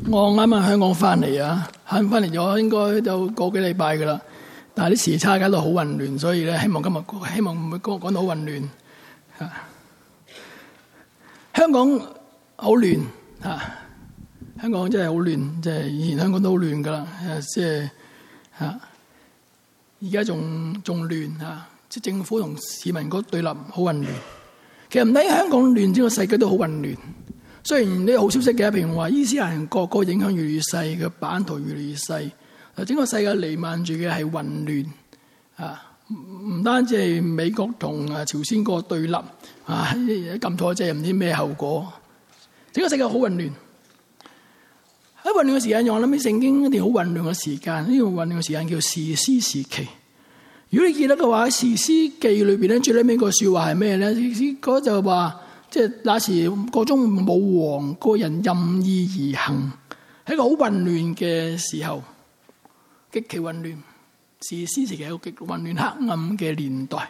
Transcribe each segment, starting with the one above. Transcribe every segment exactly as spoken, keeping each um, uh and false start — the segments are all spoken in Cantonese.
我啱啱香港翻嚟啊，翻翻嚟咗應該就個幾禮拜噶啦，但係啲時差搞到好混亂，所以咧希望今日希望唔會講講到好混亂嚇。香港好亂嚇，香港真係好亂，即係以前香港都好亂噶啦，即係嚇，而家仲仲亂嚇，即係政府同市民嗰對立好混亂。其實唔單止香港亂，整個世界都好混亂。雖然呢個好消息嘅，譬如話伊斯蘭國個影響越嚟越細，個版圖越嚟越細，整個世界瀰漫住嘅係混亂啊！唔單止係美國同啊朝鮮個對立啊，撳錯掣唔知咩後果，整個世界好混亂。喺混亂嘅時間，我諗起聖經一定好混亂嘅時間，呢個混亂嘅時間叫士師時期。如果你記得嘅話，喺士師記裏邊咧，最尾尾個說話係咩咧？嗰就話。即係那時個中冇王，個人任意而行，喺一個好混亂嘅時候，極其混亂。士師時期係一個極混亂黑暗嘅年代。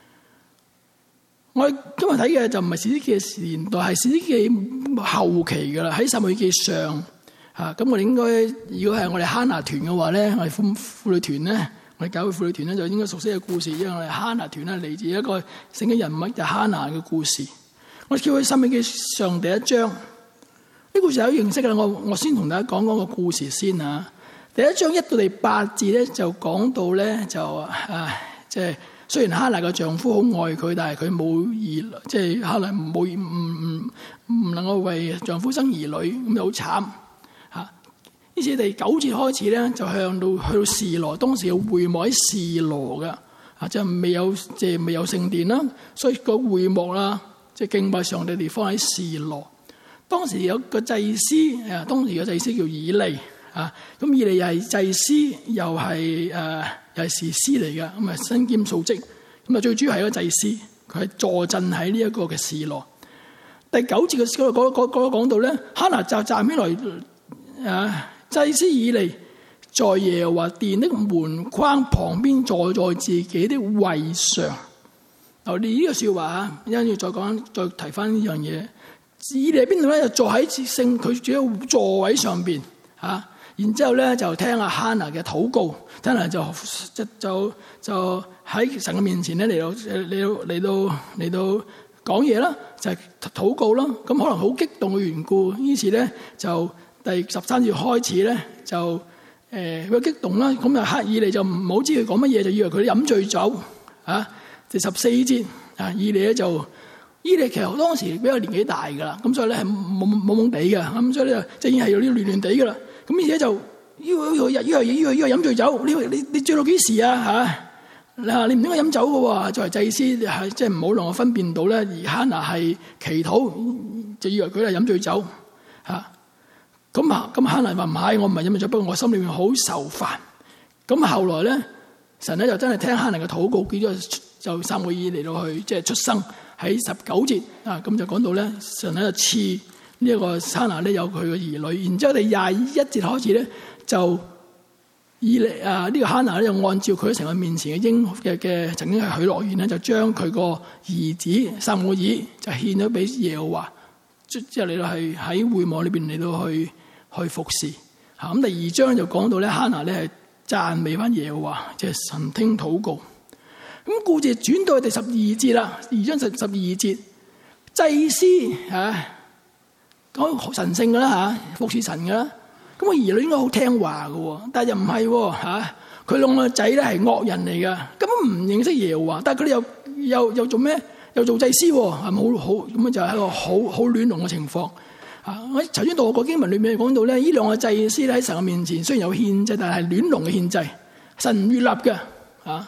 我今日睇嘅就唔係士師記嘅年代，係士師記後期噶啦。喺撒母耳記上嚇，咁我哋應該如果係我哋哈拿團嘅話咧，我哋婦婦女團咧，我哋教會婦女團咧就應該熟悉嘅故事，因為我哋哈拿團咧嚟自一個聖經人物就哈拿嘅故事。我叫佢《申命記》上第一章，呢故事有認識嘅啦。我我先同大家講講個故事先啊。第一章一到第八節咧，就講到咧就啊，即係雖然哈拿嘅丈夫好愛佢，但係佢冇兒，即係哈拿冇唔唔唔能夠為丈夫生兒女，咁就好慘嚇。於是第九節開始咧，就向到去到示羅，當時嘅會幕喺示羅嘅啊，即係未有即係未有聖殿啦，所以個會幕啦。即係敬拜上帝嘅地方喺示羅，當時有個祭司，啊，當時嘅祭司叫以利啊，咁以利又係祭司，又係誒又係士師嚟嘅，咁啊身兼數職，咁啊最主要係一個祭司，佢係坐鎮喺呢一個嘅示羅。第九節嘅嗰嗰嗰嗰講到咧，哈拿就站起來，啊，祭司以利在耶和華殿的門框旁邊坐在自己的位上。嗱，你呢個說話啊，一陣要再講，再提翻呢樣嘢。以利喺邊度咧？就坐喺聖佢主要座位上邊嚇，然之後咧就聽阿哈拿嘅禱告，聽下就就就就喺神嘅面前咧嚟到嚟到嚟到嚟到講嘢啦，就係禱告啦。咁可能好激動嘅緣故，於是咧就第十三節開始咧就誒佢激動啦。咁啊，哈以利就唔好知佢講乜嘢，就以為佢飲醉酒啊。第十四節啊，以利咧就，以利其實當時比較年紀大噶啦，咁所以咧係懵懵懵地嘅，咁所以咧就已經係有啲亂亂地噶啦。咁而且就呢個呢個呢個呢個呢個飲醉酒，你你你醉到幾時啊？嚇嗱，你唔應該飲酒嘅喎。作為祭司係即係唔好讓我分辨到咧，而哈拿係祈禱，就以為佢係飲醉酒嚇。咁啊咁哈拿話唔係，我唔係飲醉酒，不過我心裏面好受煩。咁後來咧，神咧就真係聽哈拿嘅禱告，叫咗。就撒母耳嚟到去即係出生喺十九節啊，咁就講到咧，神喺度賜呢一個哈拿咧有佢嘅兒女，然之後第廿一節開始咧就以利啊呢、這個哈拿咧就按照佢喺神嘅面前嘅應嘅嘅曾經係許諾言咧，就將佢個兒子撒母耳就獻咗俾耶和華，即係嚟到係喺會幕裏邊嚟到去去服侍嚇。咁第二章就講到咧，哈拿咧係讚美翻耶和華，即係神聽禱告。咁故事轉到去第十二節啦，二章十十二節，祭司嚇講神聖噶啦嚇，服侍神噶啦。咁個兒女應該好聽話噶，但係又唔係嚇。佢兩個仔咧係惡人嚟噶，根本唔認識耶和華，但係佢哋又又又做咩？又做祭司，係咪好好咁樣就係一個好好亂龍嘅情況啊！我頭先讀過經文裏面講到咧，呢兩個祭司喺神嘅面前雖然有獻祭，但係亂龍嘅獻祭，神唔悅納嘅啊。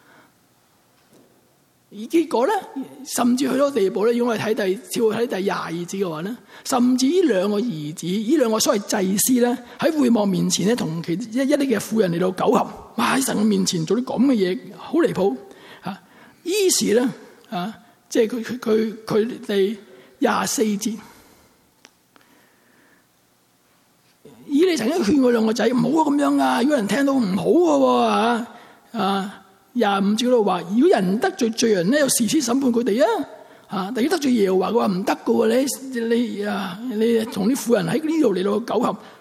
而結果咧，甚至去到地步咧，如果我哋睇第照睇第廿二節嘅話咧，甚至呢兩個兒子，呢兩個所謂祭司咧，喺會幕面前咧，同其一一啲嘅婦人嚟到苟合，哇！喺神嘅面前做啲咁嘅嘢，好離譜嚇。於是咧啊，即係佢佢佢佢哋廿四節，以利曾經勸過兩個仔唔好咁樣啊，如果人聽到唔好嘅喎嚇啊。廿五節嗰度話，如果人得罪罪人咧，有士師審判佢哋啊！啊，但係得罪耶和華嘅話唔得嘅喎，你你啊，你同啲婦人喺呢度嚟到苟合，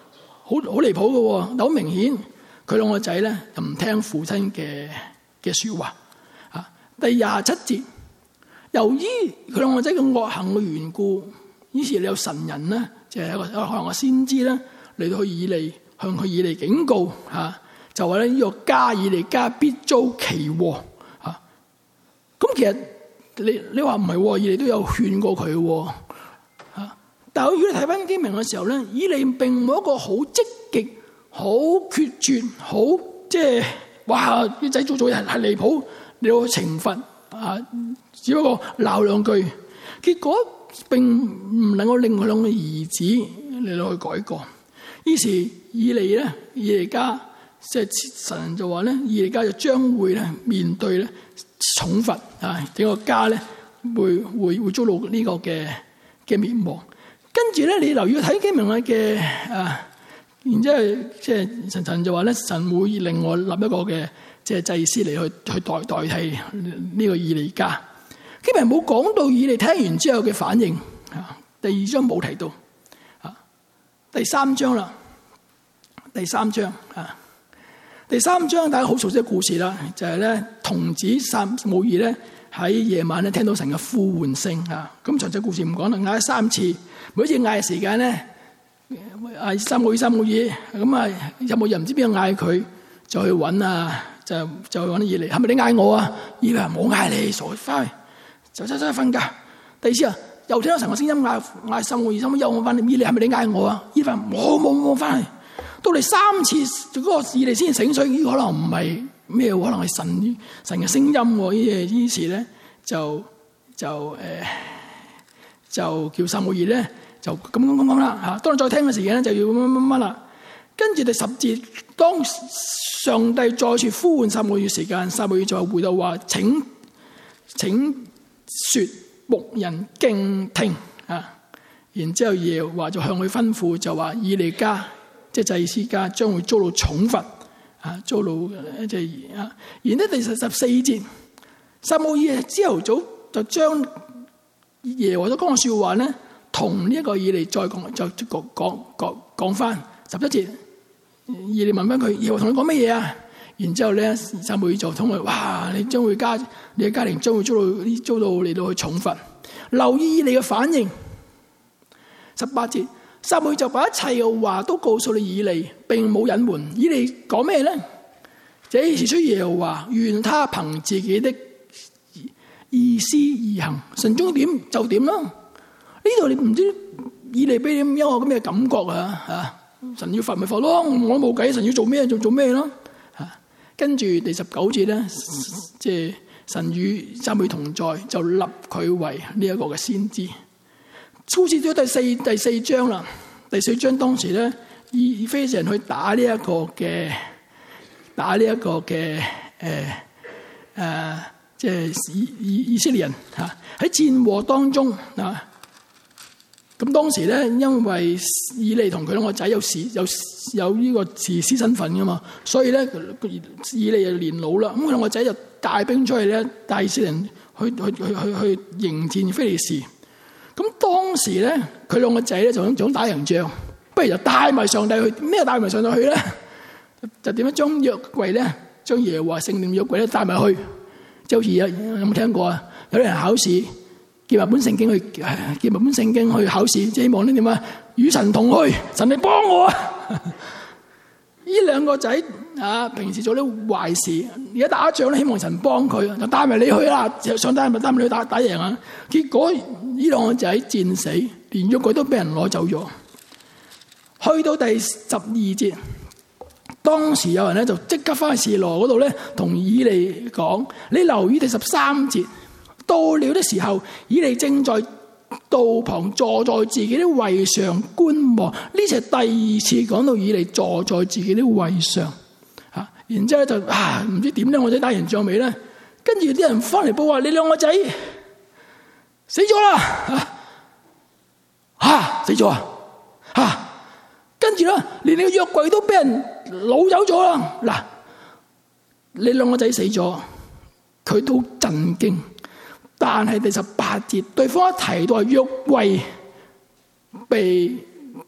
好離譜嘅，但好明顯佢兩個仔咧就唔聽父親嘅嘅說話。啊，第廿七節，由於佢兩個仔嘅惡行嘅緣故，於是你有神人咧，就係、是、一個可能個先知咧嚟到去以利向佢以利警告吓、啊，就話咧呢個家以利家必遭其禍吓。咁、啊、其實你你話唔係，以利都有勸過佢吓、啊。但係如果你睇翻經文嘅時候咧，以利並冇一個好積極、好決絕、好即係哇啲仔做做人係離譜，你要去懲罰啊，只不過鬧兩句，結果並唔能夠令佢兩個兒子嚟到去改過。於是以利咧，以利家即係神就話咧，以利家就將會咧面對咧重罰啊，整個家咧會會會遭到呢個嘅嘅滅亡。跟住咧，你留意睇經文嘅啊，然之後即係神神就話咧，神會另外立一個嘅即係祭司嚟去去代代替呢個以利家。經文冇講到以利聽完之後嘅反應啊，第二章冇提到。第三章啦，第三章啊，第三章大家好熟悉嘅故事啦，就係咧童子撒母耳咧喺夜晚咧聽到神嘅呼喚聲啊，咁詳細故事唔講啦，嗌咗三次，每一次嗌嘅時間咧，嗌撒母耳撒母耳，咁啊有冇人唔知邊個嗌佢，就去揾啊，就就去揾以利，係咪你嗌我啊？以利話冇嗌你，傻翻去，就真真瞓覺。第二次啊。又聽到神嘅聲音嗌嗌撒母耳，撒母耳又我翻嚟，以利係咪你嗌我啊？以利話冇冇冇翻嚟，到你三次，嗰個以利先醒水，呢個可能唔係咩，可能係神神嘅聲音。於是咧就就誒、呃、就叫撒母耳咧就咁咁咁咁啦吓。當你再聽嘅時間咧，就要乜乜乜啦。跟住第十節，當上帝再次呼喚撒母耳時間，撒母耳就回答話：請請說。牧人敬聽啊，然之後耶和華就向佢吩咐，就話以利家即係祭司家將會遭到重罰啊，遭到即係啊。然之後第十十四節，撒母耳朝頭早就將耶和華所講嘅說話咧，同呢一個以利再講，就講講講講翻十一節。以利問翻佢：耶和華同你講乜嘢啊？然之後咧，撒母耳就同佢：哇！你將會家，你嘅家庭將會遭到遭到嚟到去重罰。留意你嘅反應。十八節，撒母耳就把一切嘅話都告訴你以利，並冇隱瞞。以利講咩咧？這是出耶和華，願他憑自己的意思而行，神中點就點啦。呢度你唔知以利俾你一個咁嘅感覺啊？吓，神要罰咪罰咯，我都冇計，神要做咩就做咩咯。跟住第十九節咧，即係神與撒母耳同在，就立佢為呢一個嘅先知。好似咗第四第四章啦，第四章當時咧，以非利士人去打呢一個嘅打呢一個嘅誒誒，即係以以以色列人吓喺戰禍當中啊。咁當時咧，因為以利同佢兩個仔有士有有呢個士師身份噶嘛，所以咧以利就年老啦。咁佢兩個仔就帶兵出去咧，帶以色列人去去去去去迎戰非利士。咁當時咧，佢兩個仔咧就想想打贏仗，不如就帶埋上帝去。咩帶埋上帝去咧？就點樣將約櫃咧，將耶和華聖殿約櫃咧帶埋去。就好似有有冇聽過啊？有啲人考試。借埋本聖經去，借埋本聖經去考試，即係希望呢點啊？與神同去，神你幫我啊！呢兩個仔啊，平時做啲壞事，而家打仗咧，希望神幫佢，就帶埋你去啦。上帝係咪帶埋你去打打贏啊？結果呢兩個仔戰死，連約櫃都俾人攞走咗。去到第十二節，當時有人咧就即刻翻去示羅嗰度咧，同以利講：你留意第十三節。到了的時候，以利正在道旁坐在自己的位上觀望。呢次係第二次講到以利坐在自己的位上，吓，然之後就啊唔知點咧，我仔打完仗未咧？跟住啲人翻嚟報話：你兩個仔死咗啦！吓、啊、死咗啊！吓，跟住咧，連你個約櫃都俾人攞走咗啦！嗱，你兩個仔死咗，佢都震驚。但係第十八節，對方一提到係約櫃被取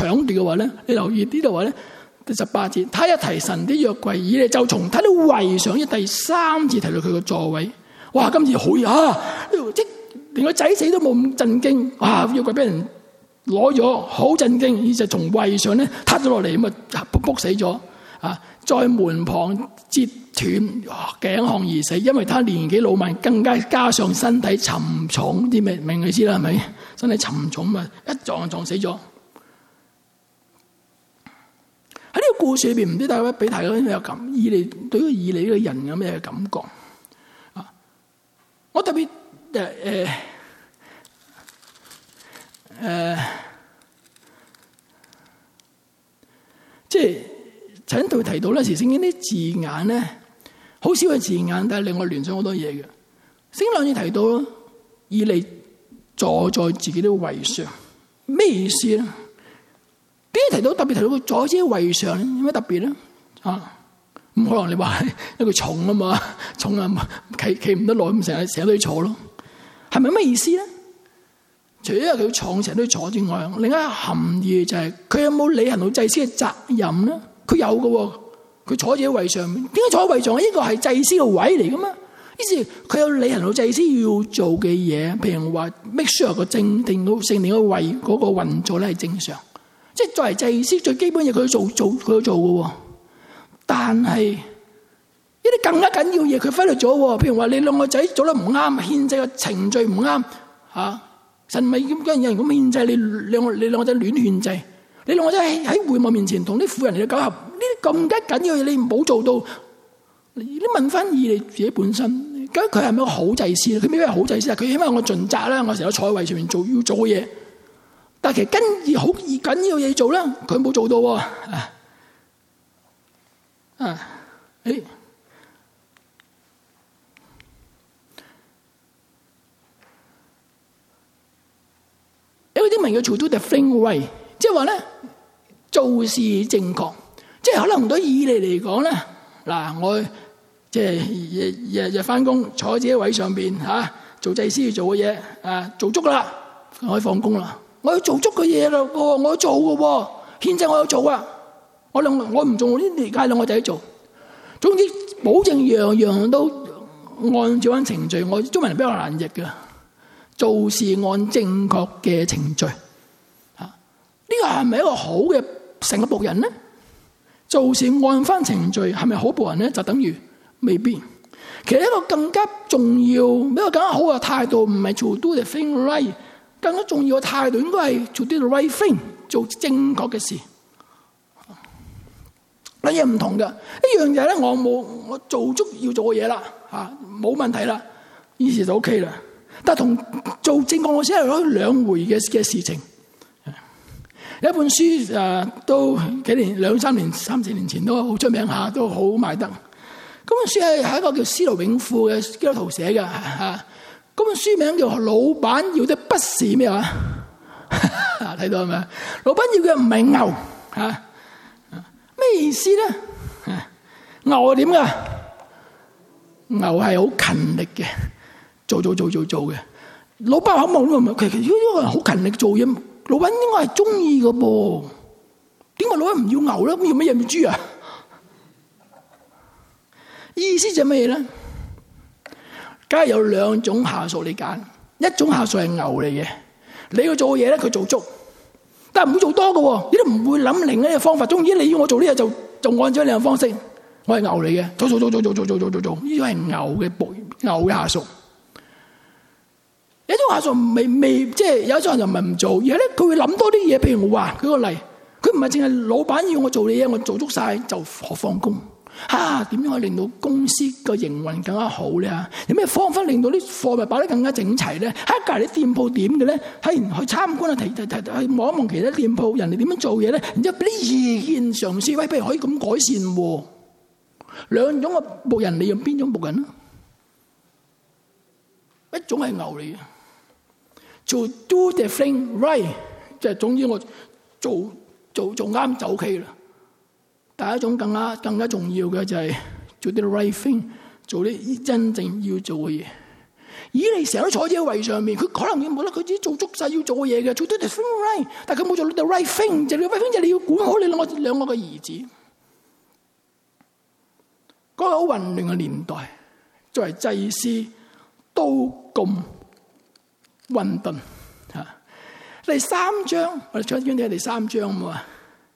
搶奪嘅話咧，你留意呢度話咧，第十八節，他一提神的約櫃，以利就從他的位上，一第三節提到佢個座位。哇！今次好啊，即連個仔死都冇咁震驚。哇！約櫃俾人攞咗，好震驚，而就從位上咧撻咗落嚟，咁啊卜卜死咗啊！在門旁折斷頸項而死，因為他年紀老邁，更加加上身體沉重，啲咩明你知啦，係咪？身體沉重嘛，一撞撞死咗。喺呢個故事裏邊，唔知大家俾大家有咩感？以利對於以利呢個人有咩感覺啊？我特別誒誒誒，即係。喺度提到咧，時聖經啲字眼咧，好少嘅字眼，但係令我聯想好多嘢嘅。聖經兩次提到咯，以利坐在自己啲位上，咩意思咧？點解提到特別提到佢坐喺自己位上咧？有咩特別咧？啊，咁可能你話因為佢重啊嘛，重啊，企企唔得耐，咁成日成日都要坐咯，係咪咩意思咧？除咗佢重成日都要坐之外，另一個含義就係、是、佢有冇履行到祭司嘅責任咧？佢有嘅，佢坐喺自己位上面。點解坐喺位上？呢個係祭司嘅位嚟噶嘛？於是佢有履行到祭司要做嘅嘢，譬如話 make sure 個正定到聖殿嘅位嗰個運作咧係正常。即係作為祭司最基本嘢，佢做做佢做嘅。但係一啲更加緊要嘢，佢忽略咗。譬如話你兩個仔做得唔啱，獻祭嘅程序唔啱，吓神咪咁跟有人咁獻祭，你兩個你兩個仔亂獻祭。你兩個仔喺喺會幕面前同啲婦人嚟到苟合，呢啲咁加緊要嘅嘢你唔好做到。你問翻以利自己本身，咁佢係咪一個好祭司咧？佢未必係好祭司啊！佢起碼我盡責啦，我成日坐喺位上面做要做嘅嘢。但係其實跟住好易緊要嘢做啦，佢冇做到喎。啊啊！誒，有啲名叫 to do the thing way。即係話咧，做事正確，即係可能對以利嚟講咧，嗱，我即係日日日翻工，坐喺自己位上邊吓、啊，做祭司要做嘅嘢啊，做足啦，可以放工啦。我要做足嘅嘢啦，我要做嘅，獻祭我要做啊。我兩我唔做，我呢啲街兩個仔做。總之，保證樣樣都按照翻程序。我中文比較難譯嘅，做事按正確嘅程序。呢個係咪一個好嘅成個僕人呢？做事按翻程序係咪好僕人呢？就等於未必。其實一個更加重要、比較更加好嘅態度，唔係 to do the thing right， 更加重要嘅態度應該係 to do the right thing， 做正確嘅事。兩樣唔同嘅，一樣就係咧，我冇我做足要做嘅嘢啦，吓冇問題啦，於是就 OK 啦。但係同做正確嘅事係攞兩回嘅嘅事情。有一本書誒、啊，都幾年兩三年、三四年前都好出名下，都好賣得。嗰本書係係一個叫司徒永富嘅基督徒寫嘅嚇。嗰本書名叫《老闆要的不是咩話》，睇到係咪？老闆要嘅唔係牛嚇，咩意思咧？牛係點噶？牛係好勤力嘅，做做做做做嘅。老闆口望都唔係，其實如果呢個人好勤力做嘢。老闆應該係中意嘅噃，點解老闆唔要牛咧？咁要乜嘢？要豬啊？意思就係咩嘢咧？梗係有兩種下屬你揀，一種下屬係牛嚟嘅，你要做嘅嘢咧，佢做足，但係唔會做多嘅，你都唔會諗另一個方法。總之你要我做呢嘢，就就按照呢個方式。我係牛嚟嘅，做做做做做做做做做做，呢種係牛嘅僕牛嘅下屬。有啲下屬未未即係有一種人就唔係唔做，而係咧佢會諗多啲嘢。譬如我話舉個例，佢唔係淨係老闆要我做嘅嘢，我做足晒就放工。啊，點樣可以令到公司個營運更加好咧？有咩方法令到啲貨物擺得更加整齊咧？喺隔籬啲店鋪點嘅咧？睇完去參觀啊，睇睇睇去望一望其他店鋪人哋點樣做嘢咧？然之後俾啲意見嘗試，喂，不如可以咁改善喎。兩種嘅僕人，你用邊種僕人啊？一種係牛嚟嘅。To do the thing right， 即係總之我做做做啱就 OK 啦。但係一種更加更加重要嘅就係做啲 right thing， 做啲真正要做嘅嘢。 以利成日都坐喺位上面，佢可能冇得佢自己做足晒要做嘅嘢嘅，做得 the right， 但係佢冇做 the right thing， 就係 the right thing 就係你要管好你兩個兩個嘅兒子。嗰個好混亂嘅年代，作為祭司都咁混沌嚇。第三章我哋再講睇第三章啊。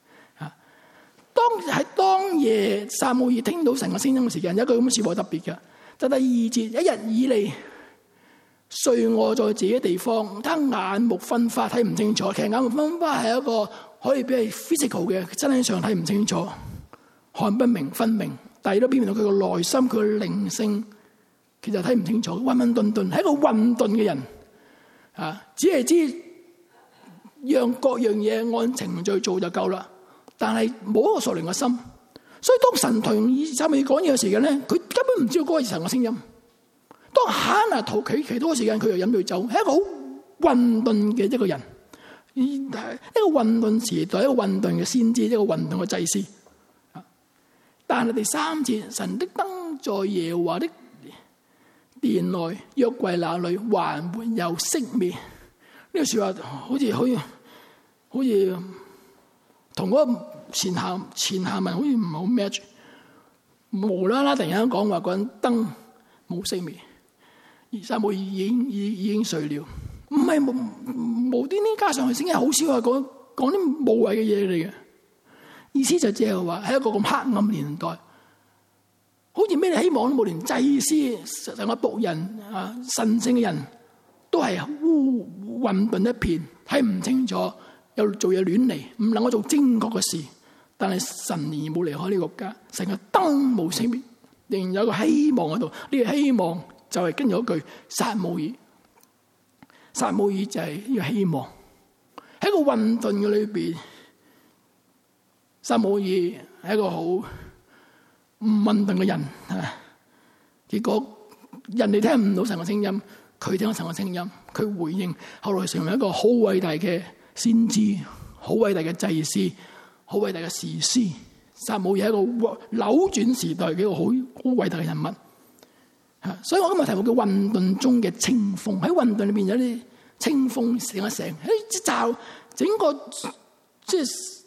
當喺當夜撒母耳聽到神嘅聲音嘅時間，有一句咁嘅事好特別嘅，就第二節，一日以利睡臥在自己嘅地方，他眼目昏花，睇唔清楚。其實眼目昏花係一個可以俾係 physical 嘅，身體上睇唔清楚，看不明分明，但係都表現到佢個內心佢嘅靈性其實睇唔清楚，混混沌沌，係一個混沌嘅人啊！只係知讓各樣嘢按程序做就夠啦。但係冇一個屬靈嘅心，所以當神同撒母耳講嘢嘅時間咧，佢根本唔知道嗰個神嘅聲音。當哈拿禱祈祈禱嘅時間，佢又飲醉酒，係一個好混沌嘅一個人，一個混沌時代，一個混沌嘅先知，一個混沌嘅祭司。但係第三節，神的燈在耶和華的殿內，約櫃那裏還沒有熄滅。呢個說話好似好似好似。同嗰個前下前下文好似唔係好 match， 無啦啦突然間講話嗰陣燈冇熄滅，而撒母耳已經已已經睡了，唔係無無端端加上去，聖經好少話講講啲無謂嘅嘢嚟嘅，意思就即係話喺一個咁黑暗嘅年代，好似咩希望都冇，連祭司成個僕人啊神聖嘅人都係烏混沌一片，睇唔清楚。又做嘢亂嚟，唔能夠做精確嘅事。但係神仍然冇離開呢個國家，成個燈冇熄滅，仍然有個希望喺度。呢個希望就係跟住一句撒母耳，撒母耳就係呢個希望。喺個混沌嘅裏邊，撒母耳係一個好唔混沌嘅人啊。結果人哋聽唔到神嘅聲音，佢聽到神嘅聲音，佢回應，後來成為一個好偉大嘅先知，好偉大嘅祭司，好偉大嘅士師。撒母耳係一個扭轉時代嘅一個好好偉大嘅人物。所以我今日題目叫混沌中嘅清風。喺混沌裏邊有啲清風醒一醒，喺罩整個即係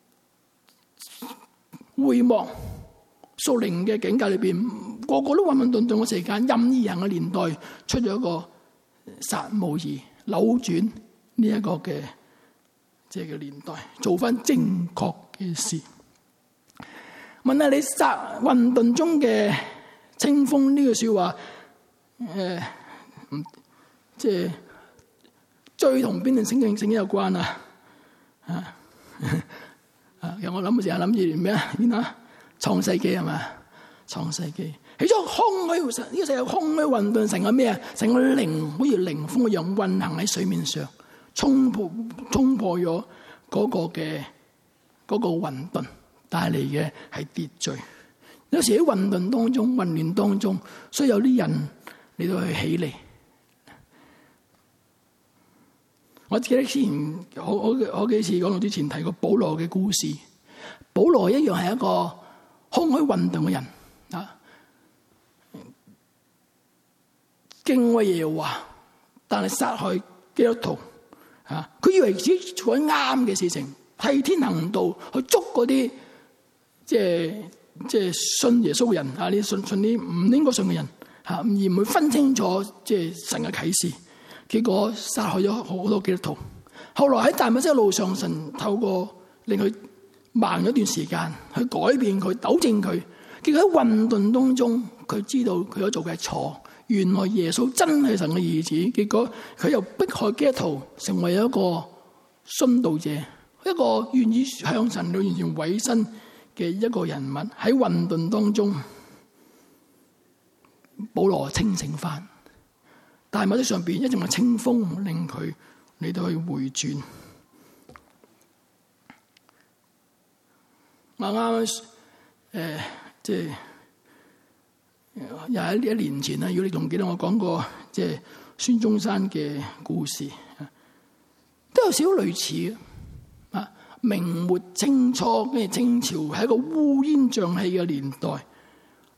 會幕屬靈嘅境界裏邊，個個都混混沌沌嘅時間，任意人嘅年代出咗一個撒母耳，扭轉呢一個嘅。即係個年代，做翻正確嘅事。問下你撒混沌中嘅清風呢句說話，誒、呃，即係最同邊段聖經聖經有關啊？啊啊！有我諗嘅時候諗住咩啊？邊啊？創世紀係嘛？創世紀起咗空虛，呢、這個世界空虛混沌，成個咩啊？成個靈好似靈風一樣運行喺水面上。衝破衝破咗嗰個嘅嗰、嗰個混沌，帶嚟嘅係秩序。有時喺混沌當中、混亂當中，所以有啲人嚟到去起嚟。我記得之前好好好幾次講到之前提過保羅嘅故事。保羅一樣係一個空虛混沌嘅人啊，敬畏耶和華，但係殺害基督徒。啊！佢以為自己做緊啱嘅事情，替天行道，去捉嗰啲即係即係信耶穌嘅人啊！你信信啲唔應該信嘅人嚇，而唔會分清楚即係神嘅啟示，結果殺害咗好多基督徒。後來喺大馬色路上，神透過令佢慢咗一段時間，去改變佢、糾正佢。結果喺混沌當中，佢知道佢所做嘅係錯。原來耶穌真係神嘅兒子，結果佢又迫害基督徒，成為一個殉道者，一個願意向神去完全委身嘅一個人物。喺混沌當中，保羅清醒翻，大馬色上邊一陣嘅清風令佢嚟到去回轉。啱啱誒，即係。又喺呢一年前啦，如果你仲記得我講過即係孫中山嘅故事，都有少少類似啊。明末清初，跟住清朝係一個烏煙瘴氣嘅年代，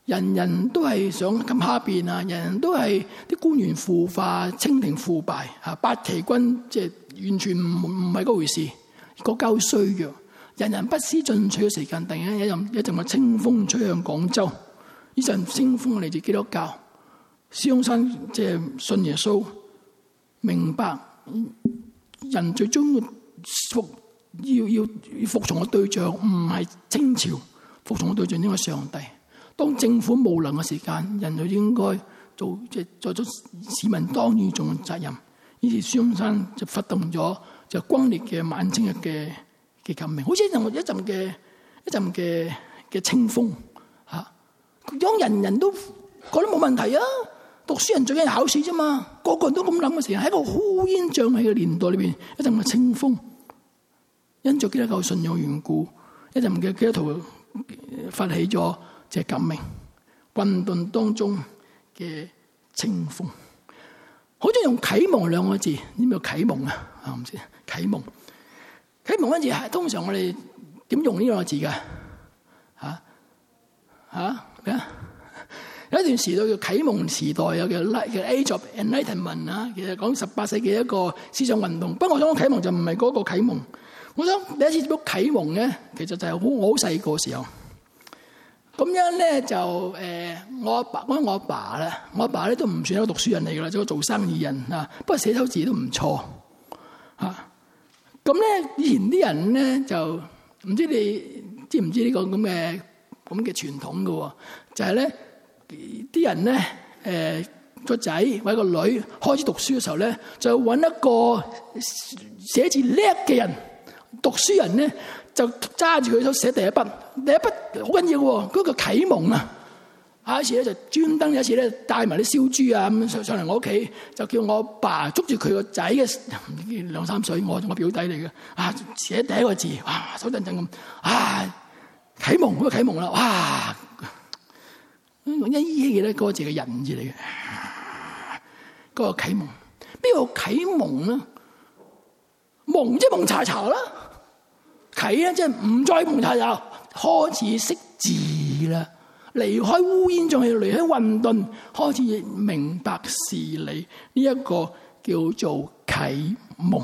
人人都係想咁下邊啊，人人都係啲官員腐化、清廷腐敗啊，八旗軍即係完全唔唔係嗰回事，國家好衰弱，人人不思進取嘅時間，突然間一陣一陣嘅清風吹向廣州，呢陣清風嚟自基督教，孫中山即係信耶穌，明白人最終服要要要服從嘅對象唔係清朝，服從嘅對象應該係上帝。當政府無能嘅時間，人就應該做即係做咗市民當然重嘅責任。於是孫中山就發動咗就轟烈嘅晚清嘅嘅革命，好似一陣一陣嘅一陣嘅嘅清風嚇。當人人都覺得冇問題啊，讀書人最緊要考試啫嘛，個個人都咁諗嘅時候，喺一個烏煙瘴氣嘅年代裏邊，一陣嘅清風，因着基督教信仰緣故，一陣嘅基督徒發起咗。即係革命混沌當中嘅清風，好似用啟蒙兩個字，知唔知啟蒙啊？啊唔知啟蒙，啟蒙嗰字係通常我哋點用呢兩個字噶？吓吓咩啊？有一段時代叫啟蒙時代，有叫叫 Age of Enlightenment 啊，其實講十八世紀一個思想運動。不過我想講啟蒙就唔係嗰個啟蒙，我想第一次接觸啟蒙咧，其實就係好我好細個時候。咁樣咧就誒、呃，我阿爸講我阿爸咧，我阿爸咧都唔算一個讀書人嚟噶啦，做個做生意人啊。不過寫手字都唔錯嚇。咁、啊、咧以前啲人咧就唔知你知唔知呢個咁嘅咁嘅傳統嘅喎？就係咧啲人咧誒個仔或者個女開始讀書嘅時候咧，就揾一個寫字叻嘅人，讀書人咧。就揸住佢手寫第一筆，第一筆好緊要喎，嗰個啟蒙啊！下一次咧就專登有一次咧帶埋啲燒豬啊咁上上嚟我屋企，就叫我爸捉住佢個仔嘅兩三歲，我我表弟嚟嘅啊，寫第一個字，哇手震震咁啊啟蒙，嗰個啟蒙啦，哇！一依起嘅咧嗰個字係人字嚟嘅，嗰個啟蒙，邊個啟蒙咧？蒙即係蒙查查啦。啟咧，即係唔再蒙查查，開始識字啦，離開烏煙瘴氣，離開混沌，開始明白事理。呢、這、一個叫做啟蒙。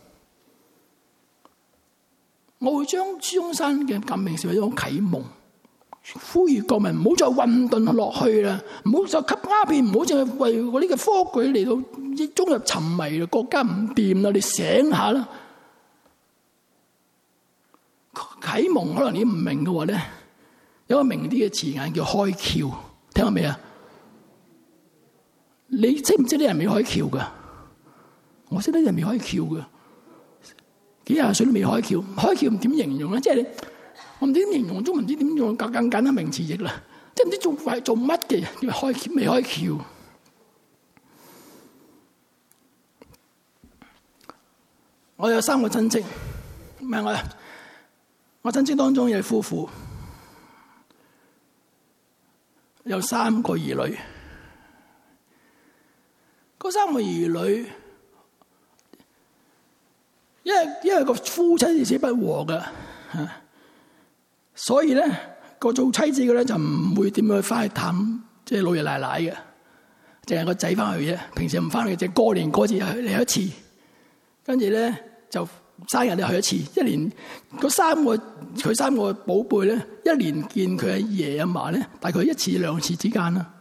我會將孫中山嘅革命視為一種啟蒙，呼籲國民唔好再混沌落去啦，唔好再吸鴉片，唔好淨係為嗰啲嘅科舉嚟到中入沉迷啦，國家唔掂啦，你醒下啦。啟蒙可能你唔明嘅話咧，有個明啲嘅詞眼叫開竅，聽過未啊？你知唔知啲人未開竅噶？我識得啲人未開竅噶，幾廿歲都未開竅。開竅點形容咧？即係你，我唔知點形容，中文唔知點用更更簡單名詞譯啦。即係唔知做係做乜嘅，叫開竅未開竅。我有三個親戚，唔係我。我親戚當中有夫婦，有三個兒女。嗰三個兒女，因為因為個夫妻彼此不和嘅，所以咧個做妻子嘅咧就唔會點樣翻去探即係老爺奶奶嘅，淨係個仔翻去啫。平時唔翻去，淨係過年過節嚟一次，跟住咧就。生日你去一次，一年嗰三個佢三個寶貝咧，一年見佢阿爺阿嫲咧，大概一次兩次之間啦。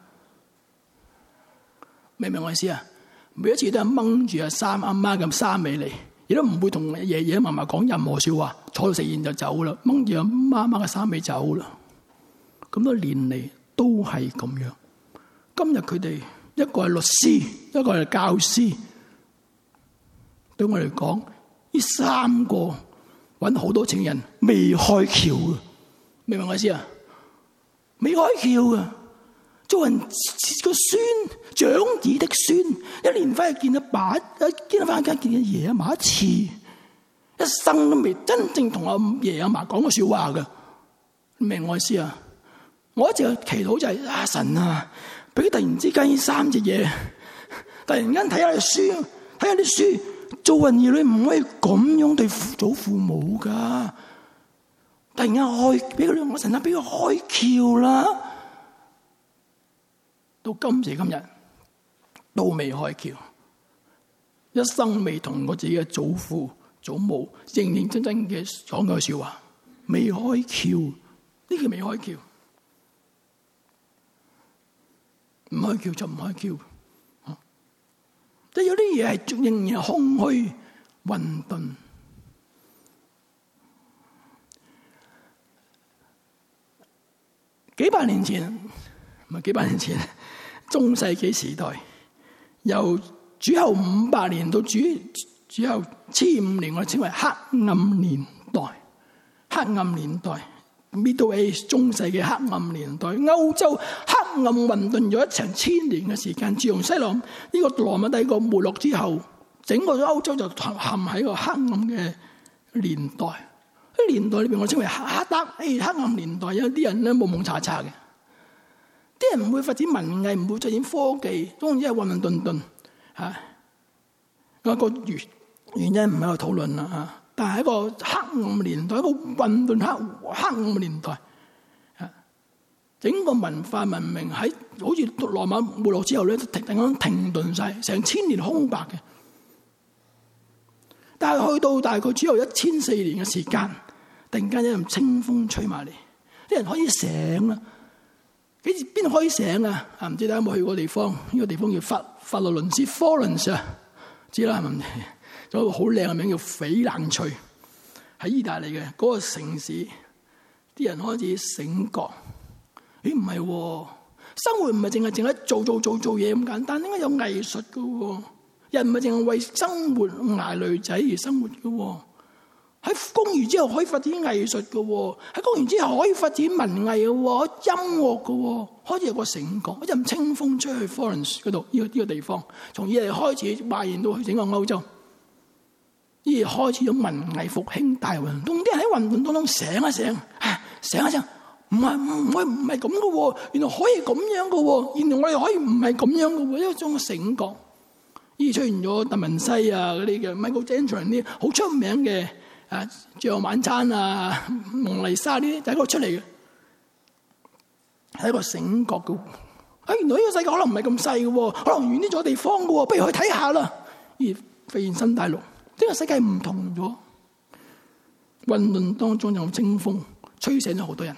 明唔明我意思啊？每一次都係掹住阿三阿媽咁三尾嚟，亦都唔會同爺爺嫲嫲講任何說話，坐到食完就走啦，掹住阿媽媽嘅三尾走啦。咁多年嚟都係咁樣。今日佢哋一個係律師，一個係教師，對我嚟講。呢三個揾好多錢嘅人未開竅嘅，明唔明我意思啊？未開竅嘅，做人個孫長子的孫，一年翻去見阿爸，一見翻去見阿爺阿嫲一次，一生都未真正同阿爺阿嫲講過笑話嘅，明我意思啊？我一直祈禱就係、是、阿、啊、神啊，俾突然之間呢三隻嘢，突然間睇下啲書，睇下啲書。做人兒女唔可以咁樣對祖父母噶，突然間開俾佢，我神啊俾佢開竅啦！ 到今時今日都未開竅，一生未同我自己嘅祖父祖母認認真真嘅講句說話，未開竅，呢個未開竅，唔開竅就唔開竅，即係有啲嘢係仍然空虛混沌。幾百年前，唔係幾百年前，中世紀時代，由主後五百年到主主後千五年，我哋稱為黑暗年代。黑暗年代 Middle Age 中世嘅黑暗年代，歐洲黑暗混沌咗一成千年嘅時間。自從西羅呢個羅馬帝國沒落之後，整個歐洲就陷喺個黑暗嘅年代。喺年代裏邊，我稱為黑黑黑暗年代。有啲人咧蒙蒙查查嘅，啲人唔會發展文藝，唔會發展科技，當然係混混沌沌嚇。一個原原因唔喺度討論啦嚇。但係一個黑暗年代，一個混沌黑黑暗嘅年代嚇。整個文化文明喺好似羅馬沒落之後咧，突然間停頓晒，成千年空白嘅。但係去到大概只有一千四年嘅時間，突然間有陣清風吹埋嚟，啲人可以醒啦。幾時邊度可以醒啊？啊，唔知大家有冇去過地方？呢、這個地方叫法法羅倫斯 Florence 啊，知啦係咪？有一個好靚嘅名叫翡冷翠，喺意大利嘅嗰、那個城市，啲人開始醒覺。咦，唔係喎，生活唔係淨係淨係做做做做嘢咁簡單，應該有藝術㗎喎。人唔係淨係為生活捱女仔而生活嘅，喺工餘之後可以發展藝術嘅，喺工餘之後可以發展文藝嘅，音樂嘅，開始有個醒覺。一陣清風吹去 Florence 嗰度，呢個呢個地方，從以嚟開始蔓延到去整個歐洲，呢開始咗文藝復興大運動。啲人喺運動當中醒一醒，醒一醒，唔係唔係唔係咁嘅，原來可以咁樣嘅，原來我哋可以唔係咁樣嘅，一種醒覺。依出現咗達文西啊，嗰啲嘅 Michael Angelo 啲好出名嘅啊，最後晚餐啊，蒙麗莎呢啲，就喺嗰度出嚟嘅，係一個醒覺嘅。啊，原來呢個世界可能唔係咁細嘅，可能遠啲咗地方嘅，不如去睇下啦。而發現新大陸，呢個世界唔同咗，混沌當中有清風吹醒咗好多人，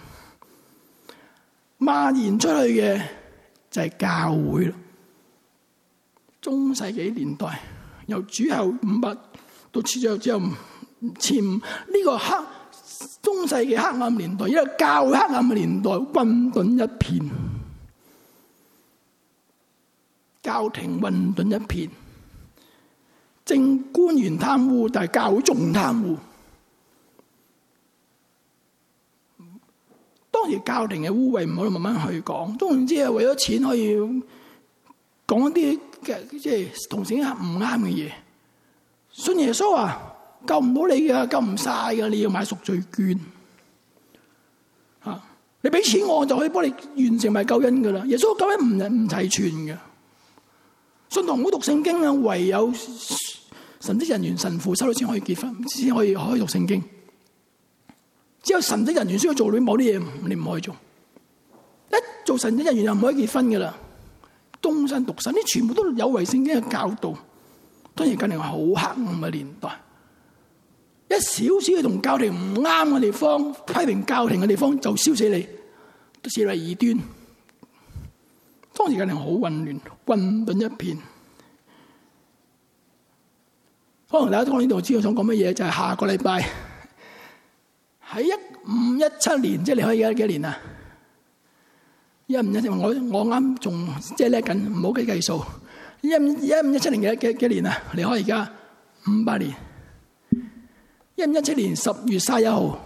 蔓延出去嘅就係教會啦。中世紀年代，由主後五百到之後之後前呢、這個黑中世紀黑暗年代，一個教會黑暗嘅年代，混沌一片，教廷混沌一片，政官員貪污，但係教會仲貪污。當時教廷嘅污穢唔可以慢慢去講，總之係為咗錢可以講一啲嘅即係同聖經唔啱嘅嘢。信耶穌啊，救唔到你嘅，救唔晒嘅，你要買贖罪券啊！你俾錢我就可以幫你完成埋救恩噶啦。耶穌救恩唔唔齊全嘅，信徒唔好讀聖經啊，唯有神職人員、神父收到錢可以結婚，先可以可以讀聖經。只有神職人員需要做到某啲嘢，你唔可以做。一做神職人員就唔可以結婚噶啦。終身獨身，呢全部都有違聖經嘅教導。當然，教廷係好黑暗嘅年代，一少少同教廷唔啱嘅地方，批評教廷嘅地方就燒死你，都視為異端。當時教廷好混亂，混沌一片。可能大家講呢度知道想講乜嘢，就係、是、下個禮拜喺一五一七年，即係你可以而家幾年啊？一五一七，我我啱仲即係叻緊，唔好計計數。一五一五一七年幾幾幾年啊？離開而家五百年。一五一七年十月卅一號，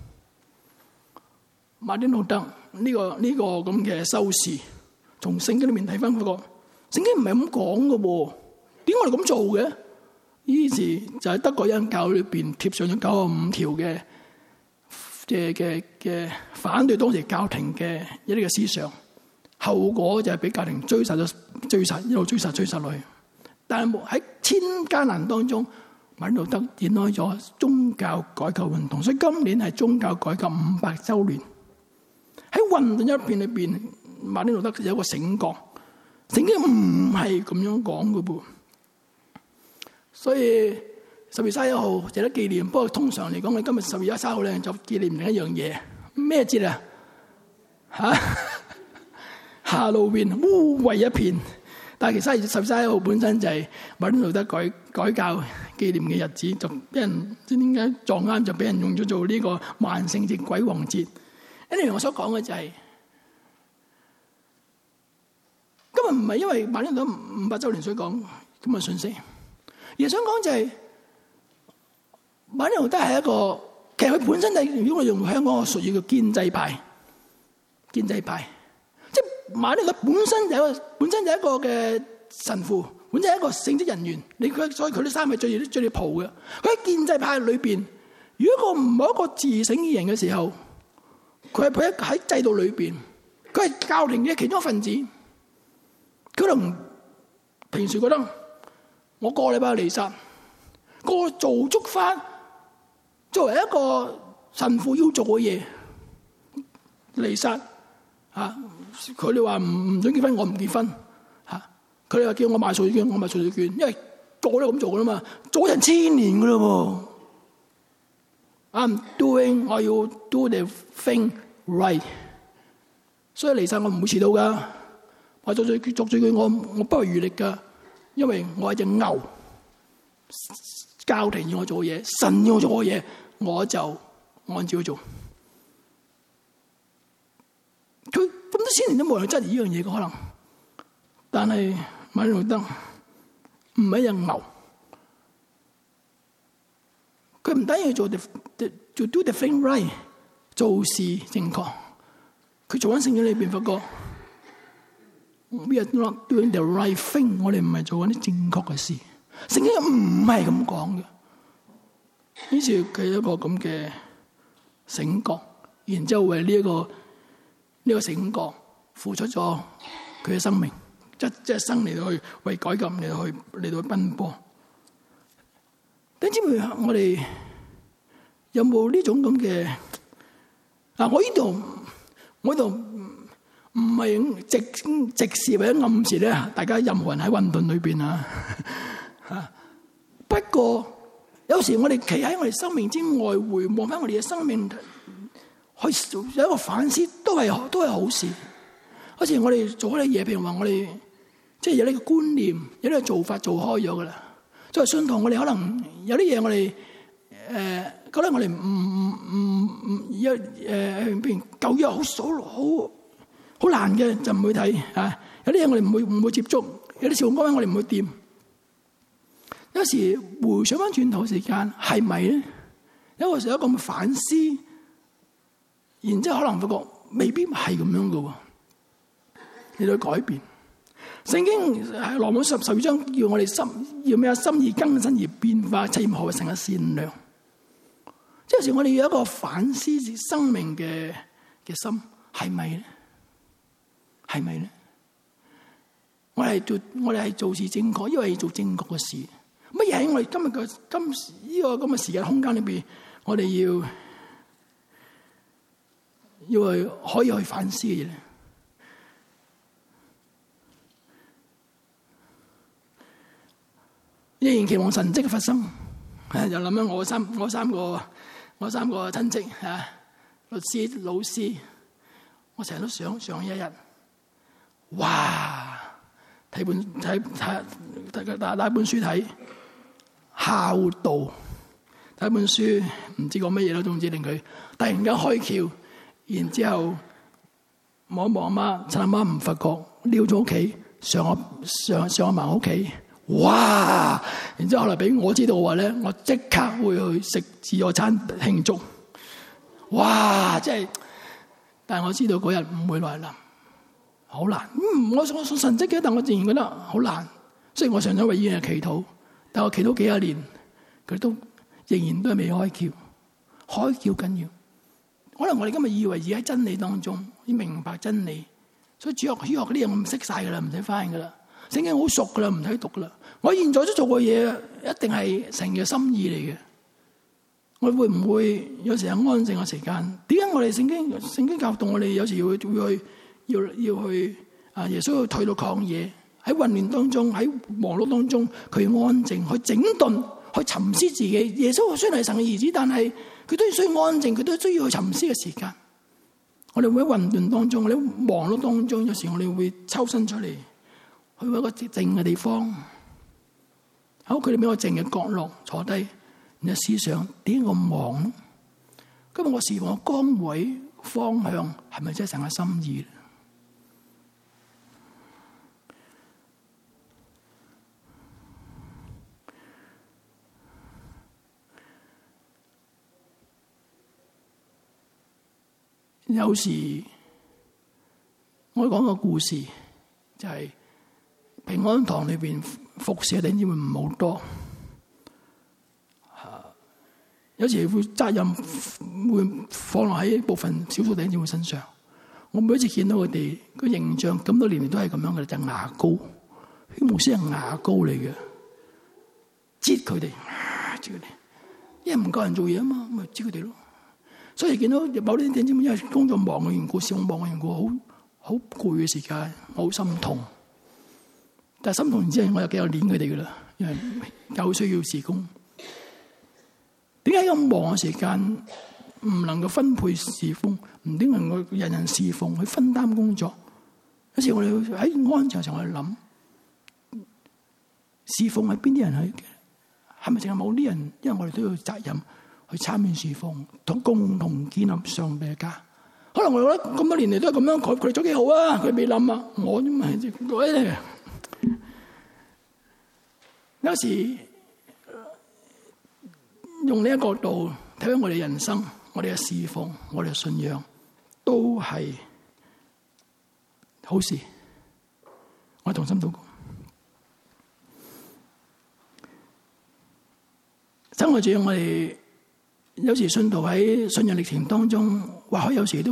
馬丁路德呢個呢個咁嘅修士，從聖經裏面睇翻嗰個聖經唔係咁講嘅喎，點解我哋咁做嘅？於是就喺德國恩教裏邊貼上咗九十五條嘅。嘅嘅嘅反對當時教廷嘅一啲嘅思想，後果就係俾教廷追殺咗，追殺一路追殺追殺落去。但係喺千艱難當中，馬丁路德展開咗宗教改革運動，所以今年係宗教改革五百週年。喺混沌一片裏邊，馬丁路德有一個醒覺， 聖經唔係咁樣講嘅噃。所以十月三十一號值得紀念，不過通常嚟講，我今日十月三十一號咧就紀念另一樣嘢。咩節啊？嚇哈囉邊污穢一片。但係其實十月三十一號本身就係馬丁路德改改教紀念嘅日子，就俾人唔知點解撞啱，就俾人用咗做呢個萬聖節、鬼王節。anyway，我所講嘅就係、是、今日唔係因為馬丁路德五百週年所講咁嘅信息，而係想講就係、是、馬丁路德係一個，其實佢本身就係、是、如果我用香港嘅術語叫建制派，建制派。即係馬丁路德本身就係一個本身就係一個嘅神父，本身係一個聖職人員。你佢所以佢啲衫係着住啲着住袍嘅。佢喺建制派裏邊，如果個唔係一個自省嘅人嘅時候，佢係佢喺制度裏邊，佢係教廷嘅其中一份子。佢可能平時覺得我個禮拜彌撒，個做足翻作為一個神父要做嘅嘢，彌撒啊！佢哋話唔唔准結婚，我唔結婚嚇。佢哋話叫我買贖罪券，我買贖罪券，因為個個都咁做噶啦嘛，做成千年噶啦喎。I'm doing， 我要 do the thing right。所以離曬我唔會遲到噶。我做罪贖罪券，我我不遺餘力噶，因為我係隻牛。教廷要我做嘢，神要我做嘅嘢，我就按照去做。佢咁多千年都冇人質疑呢樣嘢嘅可能，但係馬丁路德唔係一隻牛，佢唔單要做 the, the, to do the thing right， 做事正確。佢做緊聖經裏邊發覺 we are not doing the right thing， 我哋唔係做緊啲正確嘅事。聖經唔係咁講嘅，於是佢有一個咁嘅醒覺，然之後為呢一個。呢、這個醒覺付出咗佢嘅生命，即即係生嚟到去為改革嚟到去嚟到去奔波。弟兄姊妹，我哋有冇呢種咁嘅？嗱，我呢度我呢度唔係直直視或者暗示咧，大家任何人喺混沌裏邊啊。不過有時我哋企喺我哋生命之外，回望翻我哋嘅生命。去有一個反思，都係都係好事。好似我哋做嗰啲嘢，譬如話我哋即係有呢個觀念，有呢個做法做開咗噶啦。作為信徒，我哋可能有啲嘢我哋誒、呃、覺得我哋唔唔唔有誒，譬如舊約好好好好難嘅就唔會睇啊。有啲嘢我哋唔會唔會接觸，有啲事工我哋唔會掂。有時回想翻轉頭時間係咪咧？有個時候有一個反思。然之後可能發覺未必係咁樣嘅喎，你要改變。聖經係羅馬十十二章叫我哋心要咩啊？心意更新而變化，察驗何為神嘅善良。即係有時我哋要有一個反思生命嘅嘅心，係咪咧？係咪咧？我哋做我哋係做事正確，因為做正確嘅事。乜嘢喺我哋今日嘅今呢個咁嘅時間空間裏邊，我哋要？要去可以去反思嘅嘢，仍然期望神蹟嘅發生。又諗緊我三我三個我三個親戚啊，律師老師，我成日都想上一日，哇！睇本睇睇睇打打本書睇孝道，睇本書唔知講乜嘢咯，總之令佢突然間開竅。然之後望一望阿媽，趁阿媽唔發覺，溜咗屋企，上我上上阿嫲屋企，哇！然之後後來俾我知道嘅話咧，我即刻會去食自助餐慶祝，哇！即係，但係我知道嗰日唔會來臨，好難。嗯，我我信神蹟嘅，但我仍然覺得好難。雖然我常常為呢樣嘢祈禱，但我祈禱幾廿年，佢都仍然都係未開竅，開竅緊要。可能我哋今日以為而喺真理當中，要明白真理，所以主學主學嗰啲嘢我唔識晒噶啦，唔使翻噶啦，聖經好熟噶啦，唔使讀噶啦。我現在都做過嘢，一定係神嘅心意嚟嘅。我會唔會有時候安靜嘅時間？點解我哋聖經聖經教導我哋有時要要去要要去啊？耶穌要退到曠野， 喺混亂當中，喺忙碌當中，佢安靜，去整頓，去沉思自己。耶穌雖然係神嘅兒子，但係佢都需要安靜，佢都需要去沉思嘅時間。我哋會喺混亂當中，我哋喺忙碌當中，有時我哋會抽身出嚟，去一個靜嘅地方，喺屋企裏邊一個靜嘅角落坐低，然後思想點解咁忙？今日我侍奉嘅崗位方向係咪真係神嘅心意？有時我講個故事，就係、是、平安堂裏邊服侍嘅弟兄姊妹唔好多，有時會責任會放落喺部分少數弟兄姊妹身上。我每一次見到佢哋個形象咁多年嚟都係咁樣嘅，就係、牙膏，啲牧師係牙膏嚟嘅，擠佢哋，擠佢哋，因為唔夠人做嘢啊嘛，咪擠佢哋咯。所以見到某啲弟兄姊妹因為工作忙嘅緣故，事務忙嘅緣故，好好攰嘅時間，我好心痛。但係心痛完之後，我又幾有練佢哋噶啦，因為夠需要事工。點解咁忙嘅時間唔能夠分配侍奉，唔點能夠人人侍奉去分擔工作？有時我哋喺安靜嘅時候，我哋諗侍奉係邊啲人去？係咪淨係某啲人？因為我哋都有責任去參與侍奉，同共同建立上帝嘅家。可能我覺得咁多年嚟都係咁樣，佢佢哋做幾好啊！佢未諗啊，我唔係嗰啲。有時用呢一個角度睇翻我哋人生，我哋嘅侍奉，我哋嘅信仰，都係好事。我同心禱告，真愛主，我哋有時信徒喺信仰歷程當中，或許有時都